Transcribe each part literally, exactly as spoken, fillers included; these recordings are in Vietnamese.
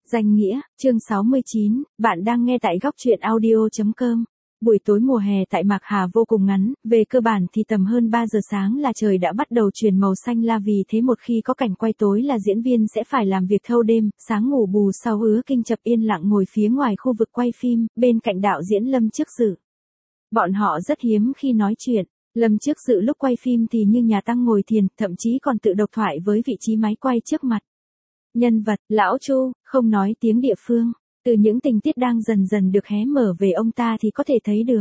Danh nghĩa, chương sáu mươi chín, bạn đang nghe tại góc truyện audio chấm com. Buổi tối mùa hè tại Mạc Hà vô cùng ngắn, về cơ bản thì tầm hơn ba giờ sáng là trời đã bắt đầu chuyển màu xanh la, vì thế một khi có cảnh quay tối là diễn viên sẽ phải làm việc thâu đêm, sáng ngủ bù sau. Hứa Kinh Chập yên lặng ngồi phía ngoài khu vực quay phim, bên cạnh đạo diễn Lâm Trước Dự. Bọn họ rất hiếm khi nói chuyện. Lâm Trước Dự lúc quay phim thì như nhà tăng ngồi thiền, thậm chí còn tự độc thoại với vị trí máy quay trước mặt. Nhân vật, Lão Chu, không nói tiếng địa phương. Từ những tình tiết đang dần dần được hé mở về ông ta thì có thể thấy được.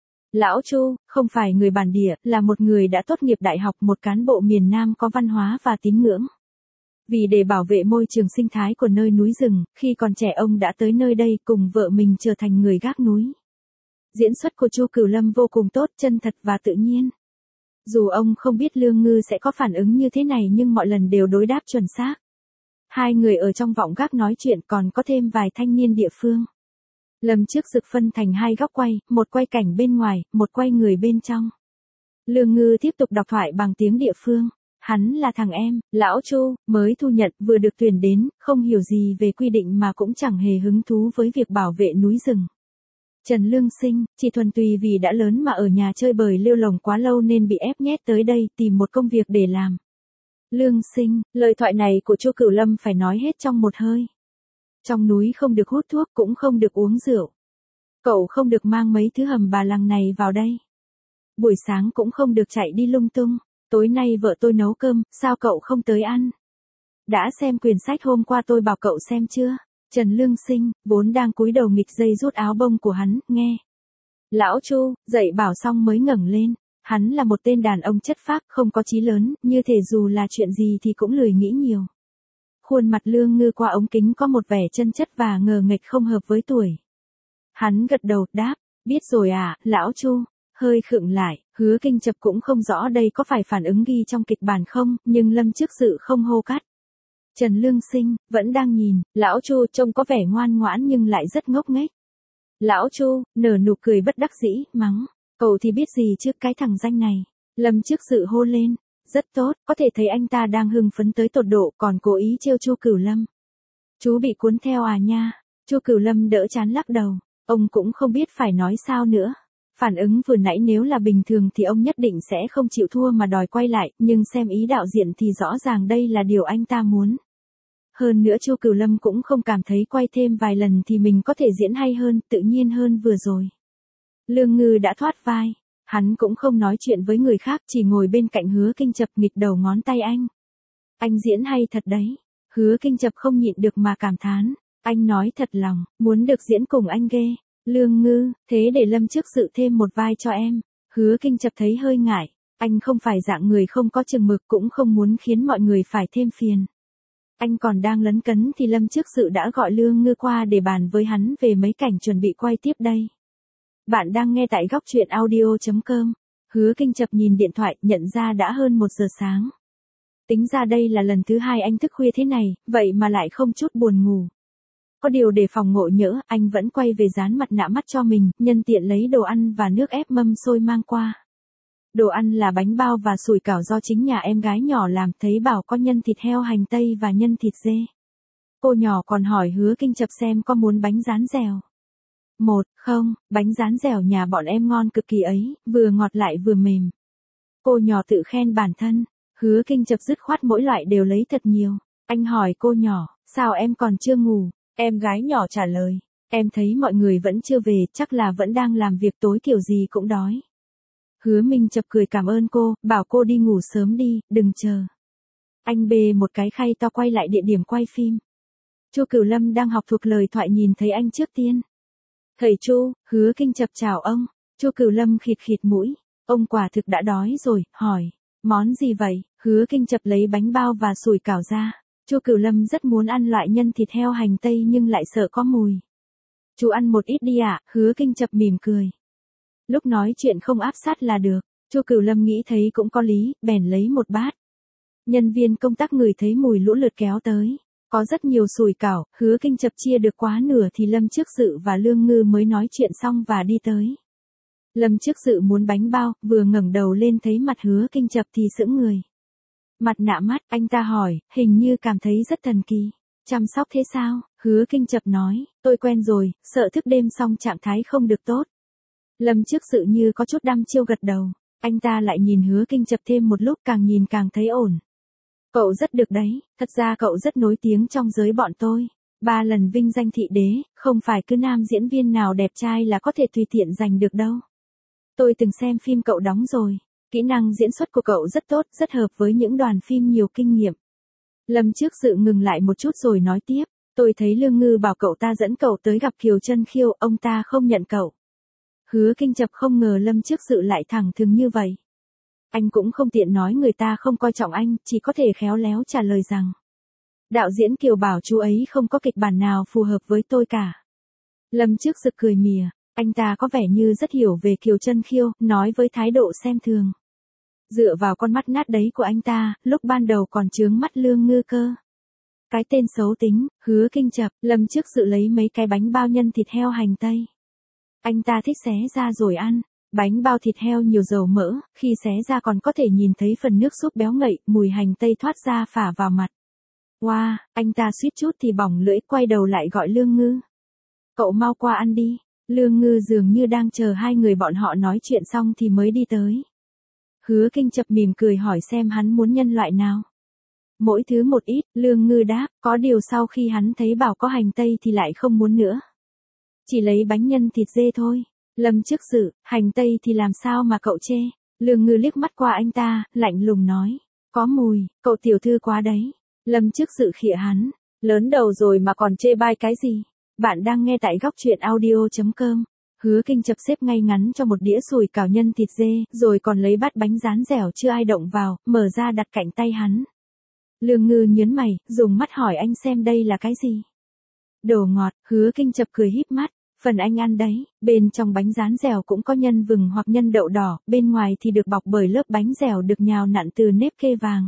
Lão Chu, không phải người bản địa, là một người đã tốt nghiệp đại học, một cán bộ miền Nam có văn hóa và tín ngưỡng. Vì để bảo vệ môi trường sinh thái của nơi núi rừng, khi còn trẻ ông đã tới nơi đây cùng vợ mình trở thành người gác núi. Diễn xuất của Chu Cửu Lâm vô cùng tốt, chân thật và tự nhiên. Dù ông không biết Lương Ngư sẽ có phản ứng như thế này nhưng mọi lần đều đối đáp chuẩn xác. Hai người ở trong vọng gác nói chuyện, còn có thêm vài thanh niên địa phương. Lâm Trước Dự phân thành hai góc quay, một quay cảnh bên ngoài, một quay người bên trong. Lương Ngư tiếp tục đọc thoại bằng tiếng địa phương. Hắn là thằng em, Lão Chu, mới thu nhận, vừa được tuyển đến, không hiểu gì về quy định mà cũng chẳng hề hứng thú với việc bảo vệ núi rừng. Trần Lương Sinh, chỉ thuần túy vì đã lớn mà ở nhà chơi bời lêu lồng quá lâu nên bị ép nhét tới đây tìm một công việc để làm. Lương Sinh, lời thoại này của Chu Cửu Lâm phải nói hết trong một hơi. Trong núi không được hút thuốc, cũng không được uống rượu. Cậu không được mang mấy thứ hầm bà lằng này vào đây. Buổi sáng cũng không được chạy đi lung tung. Tối nay vợ tôi nấu cơm, sao cậu không tới ăn? Đã xem quyển sách hôm qua tôi bảo cậu xem chưa? Trần Lương Sinh, vốn đang cúi đầu nghịch dây rút áo bông của hắn, nghe. Lão Chu, dạy bảo xong mới ngẩng lên. Hắn là một tên đàn ông chất phác, không có chí lớn, như thể dù là chuyện gì thì cũng lười nghĩ nhiều. Khuôn mặt Lương Ngư qua ống kính có một vẻ chân chất và ngờ nghệch không hợp với tuổi. Hắn gật đầu, đáp, biết rồi à, Lão Chu. Hơi khựng lại, Hứa Kinh Chập cũng không rõ đây có phải phản ứng ghi trong kịch bản không, nhưng Lâm Trước Dự không hô cắt. Trần Lương Sinh, vẫn đang nhìn, Lão Chu trông có vẻ ngoan ngoãn nhưng lại rất ngốc nghếch. Lão Chu, nở nụ cười bất đắc dĩ, mắng. Cậu thì biết gì chứ cái thằng danh này. Lâm Trước Dự hô lên. Rất tốt, có thể thấy anh ta đang hưng phấn tới tột độ, còn cố ý trêu Chu Cửu Lâm. Chú bị cuốn theo à nha. Chu Cửu Lâm đỡ chán lắc đầu. Ông cũng không biết phải nói sao nữa. Phản ứng vừa nãy nếu là bình thường thì ông nhất định sẽ không chịu thua mà đòi quay lại, nhưng xem ý đạo diễn thì rõ ràng đây là điều anh ta muốn. Hơn nữa Chu Cửu Lâm cũng không cảm thấy quay thêm vài lần thì mình có thể diễn hay hơn, tự nhiên hơn vừa rồi. Lương Ngư đã thoát vai. Hắn cũng không nói chuyện với người khác, chỉ ngồi bên cạnh Hứa Kinh Chập nghịch đầu ngón tay anh. Anh diễn hay thật đấy. Hứa Kinh Chập không nhịn được mà cảm thán. Anh nói thật lòng, muốn được diễn cùng anh ghê. Lương Ngư, thế để Lâm Trước Dự thêm một vai cho em. Hứa Kinh Chập thấy hơi ngại. Anh không phải dạng người không có chừng mực, cũng không muốn khiến mọi người phải thêm phiền. Anh còn đang lấn cấn thì Lâm Trước Dự đã gọi Lương Ngư qua để bàn với hắn về mấy cảnh chuẩn bị quay tiếp đây. Bạn đang nghe tại góc truyện audio chấm com. Hứa Kinh Chập nhìn điện thoại, nhận ra đã hơn một giờ sáng. Tính ra đây là lần thứ hai anh thức khuya thế này, vậy mà lại không chút buồn ngủ. Có điều để phòng ngộ nhỡ, anh vẫn quay về dán mặt nạ mắt cho mình, nhân tiện lấy đồ ăn và nước ép mâm xôi mang qua. Đồ ăn là bánh bao và sủi cảo do chính nhà em gái nhỏ làm, thấy bảo có nhân thịt heo hành tây và nhân thịt dê. Cô nhỏ còn hỏi Hứa Kinh Chập xem có muốn bánh rán dẻo. Một, không, bánh rán dẻo nhà bọn em ngon cực kỳ ấy, vừa ngọt lại vừa mềm. Cô nhỏ tự khen bản thân. Hứa Kinh Chập dứt khoát mỗi loại đều lấy thật nhiều. Anh hỏi cô nhỏ, sao em còn chưa ngủ? Em gái nhỏ trả lời, em thấy mọi người vẫn chưa về, chắc là vẫn đang làm việc tối kiểu gì cũng đói. Hứa Minh Chập cười cảm ơn cô, bảo cô đi ngủ sớm đi, đừng chờ. Anh bê một cái khay to quay lại địa điểm quay phim. Chu Cửu Lâm đang học thuộc lời thoại nhìn thấy anh trước tiên. Thầy Chu, Hứa Kinh Chập chào ông. Chu Cửu Lâm khịt khịt mũi. Ông quả thực đã đói rồi, hỏi. Món gì vậy? Hứa Kinh Chập lấy bánh bao và sủi cảo ra. Chu Cửu Lâm rất muốn ăn loại nhân thịt heo hành tây nhưng lại sợ có mùi. Chú ăn một ít đi ạ, à? Hứa Kinh Chập mỉm cười. Lúc nói chuyện không áp sát là được. Chu Cửu Lâm nghĩ thấy cũng có lý, bèn lấy một bát. Nhân viên công tác ngửi thấy mùi lũ lượt kéo tới. Có rất nhiều sủi cảo, Hứa Kinh Chập chia được quá nửa thì Lâm Trước Dự và Lương Ngư mới nói chuyện xong và đi tới. Lâm Trước Dự muốn bánh bao, vừa ngẩng đầu lên thấy mặt Hứa Kinh Chập thì sững người. Mặt nạ mắt, anh ta hỏi, hình như cảm thấy rất thần kỳ. Chăm sóc thế sao? Hứa Kinh Chập nói, tôi quen rồi, sợ thức đêm xong trạng thái không được tốt. Lâm Trước Sự như có chút đăm chiêu gật đầu. Anh ta lại nhìn Hứa Kinh Chập thêm một lúc, càng nhìn càng thấy ổn. Cậu rất được đấy, thật ra cậu rất nổi tiếng trong giới bọn tôi. Ba lần vinh danh thị đế, không phải cứ nam diễn viên nào đẹp trai là có thể tùy tiện giành được đâu. Tôi từng xem phim cậu đóng rồi. Kỹ năng diễn xuất của cậu rất tốt, rất hợp với những đoàn phim nhiều kinh nghiệm. Lâm Trước Sự ngừng lại một chút rồi nói tiếp. Tôi thấy Lương Ngư bảo cậu ta dẫn cậu tới gặp Kiều Chân Khiêu, ông ta không nhận cậu. Hứa Kinh Chập không ngờ Lâm Trước Sự lại thẳng thừng như vậy. Anh cũng không tiện nói người ta không coi trọng anh, chỉ có thể khéo léo trả lời rằng. Đạo diễn Kiều bảo chú ấy không có kịch bản nào phù hợp với tôi cả. Lâm Trước Sự cười mỉa, anh ta có vẻ như rất hiểu về Kiều Chân Khiêu, nói với thái độ xem thường. Dựa vào con mắt nát đấy của anh ta, lúc ban đầu còn chướng mắt Lương Ngư cơ. Cái tên xấu tính, Hứa Kinh Chập, Lâm Trước Sự lấy mấy cái bánh bao nhân thịt heo hành tây. Anh ta thích xé ra rồi ăn. Bánh bao thịt heo nhiều dầu mỡ, khi xé ra còn có thể nhìn thấy phần nước súp béo ngậy, mùi hành tây thoát ra phả vào mặt. Wow, anh ta suýt chút thì bỏng lưỡi, quay đầu lại gọi Lương Ngư. Cậu mau qua ăn đi. Lương Ngư dường như đang chờ hai người bọn họ nói chuyện xong thì mới đi tới. Hứa Kinh Chập mỉm cười hỏi xem hắn muốn nhân loại nào. Mỗi thứ một ít, Lương Ngư đáp, có điều sau khi hắn thấy bảo có hành tây thì lại không muốn nữa. Chỉ lấy bánh nhân thịt dê thôi. Lâm Trước Sự, hành tây thì làm sao mà cậu chê? Lương Ngư liếc mắt qua anh ta, lạnh lùng nói. Có mùi, cậu tiểu thư quá đấy. Lâm Trước Sự khịa hắn. Lớn đầu rồi mà còn chê bai cái gì? Bạn đang nghe tại góc truyện audio chấm com. Hứa Kinh Chập xếp ngay ngắn cho một đĩa sùi cảo nhân thịt dê, rồi còn lấy bát bánh rán dẻo chưa ai động vào, mở ra đặt cạnh tay hắn. Lương Ngư nhớn mày, dùng mắt hỏi anh xem đây là cái gì? Đồ ngọt. Hứa Kinh Chập cười híp mắt. Phần anh ăn đấy, bên trong bánh rán dẻo cũng có nhân vừng hoặc nhân đậu đỏ, bên ngoài thì được bọc bởi lớp bánh dẻo được nhào nặn từ nếp kê vàng.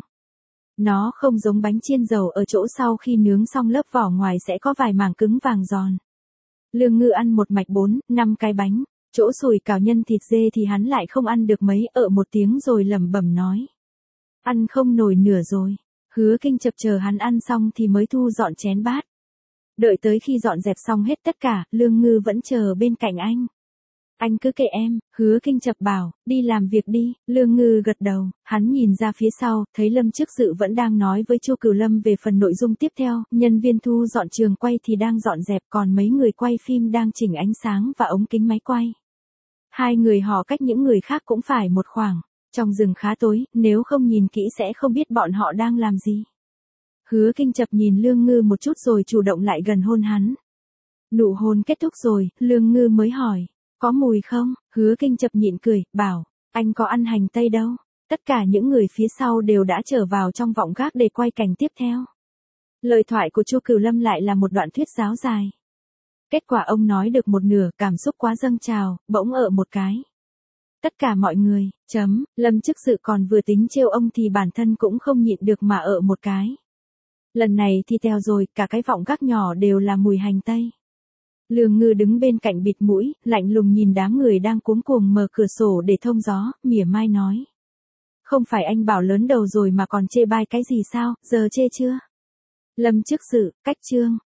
Nó không giống bánh chiên dầu ở chỗ sau khi nướng xong lớp vỏ ngoài sẽ có vài mảng cứng vàng giòn. Lương Ngư ăn một mạch bốn, năm cái bánh, chỗ sùi cảo nhân thịt dê thì hắn lại không ăn được mấy, ợ một tiếng rồi lẩm bẩm nói. Ăn không nổi nửa rồi. Hứa Kinh Chập chờ hắn ăn xong thì mới thu dọn chén bát. Đợi tới khi dọn dẹp xong hết tất cả, Lương Ngư vẫn chờ bên cạnh anh. Anh cứ kệ em, Hứa Kinh Chập bảo, đi làm việc đi. Lương Ngư gật đầu, hắn nhìn ra phía sau, thấy Lâm Trước Sự vẫn đang nói với Chu Cửu Lâm về phần nội dung tiếp theo, nhân viên thu dọn trường quay thì đang dọn dẹp, còn mấy người quay phim đang chỉnh ánh sáng và ống kính máy quay. Hai người họ cách những người khác cũng phải một khoảng, trong rừng khá tối, nếu không nhìn kỹ sẽ không biết bọn họ đang làm gì. Hứa Kinh Chập nhìn Lương Ngư một chút rồi chủ động lại gần hôn hắn. Nụ hôn kết thúc rồi, Lương Ngư mới hỏi, có mùi không? Hứa Kinh Chập nhịn cười, bảo, anh có ăn hành tây đâu. Tất cả những người phía sau đều đã trở vào trong vọng gác để quay cảnh tiếp theo. Lời thoại của Chu Cửu Lâm lại là một đoạn thuyết giáo dài. Kết quả ông nói được một nửa, cảm xúc quá dâng trào, bỗng ợ một cái. Tất cả mọi người, chấm, Lâm Trước Sự còn vừa tính trêu ông thì bản thân cũng không nhịn được mà ợ một cái. Lần này thì tèo rồi, cả cái vọng gác nhỏ đều là mùi hành tây. Lương Ngư đứng bên cạnh bịt mũi, lạnh lùng nhìn đám người đang cuống cuồng mở cửa sổ để thông gió, mỉa mai nói. Không phải anh bảo lớn đầu rồi mà còn chê bai cái gì sao, giờ chê chưa? Lâm Trước Sự, cách chương.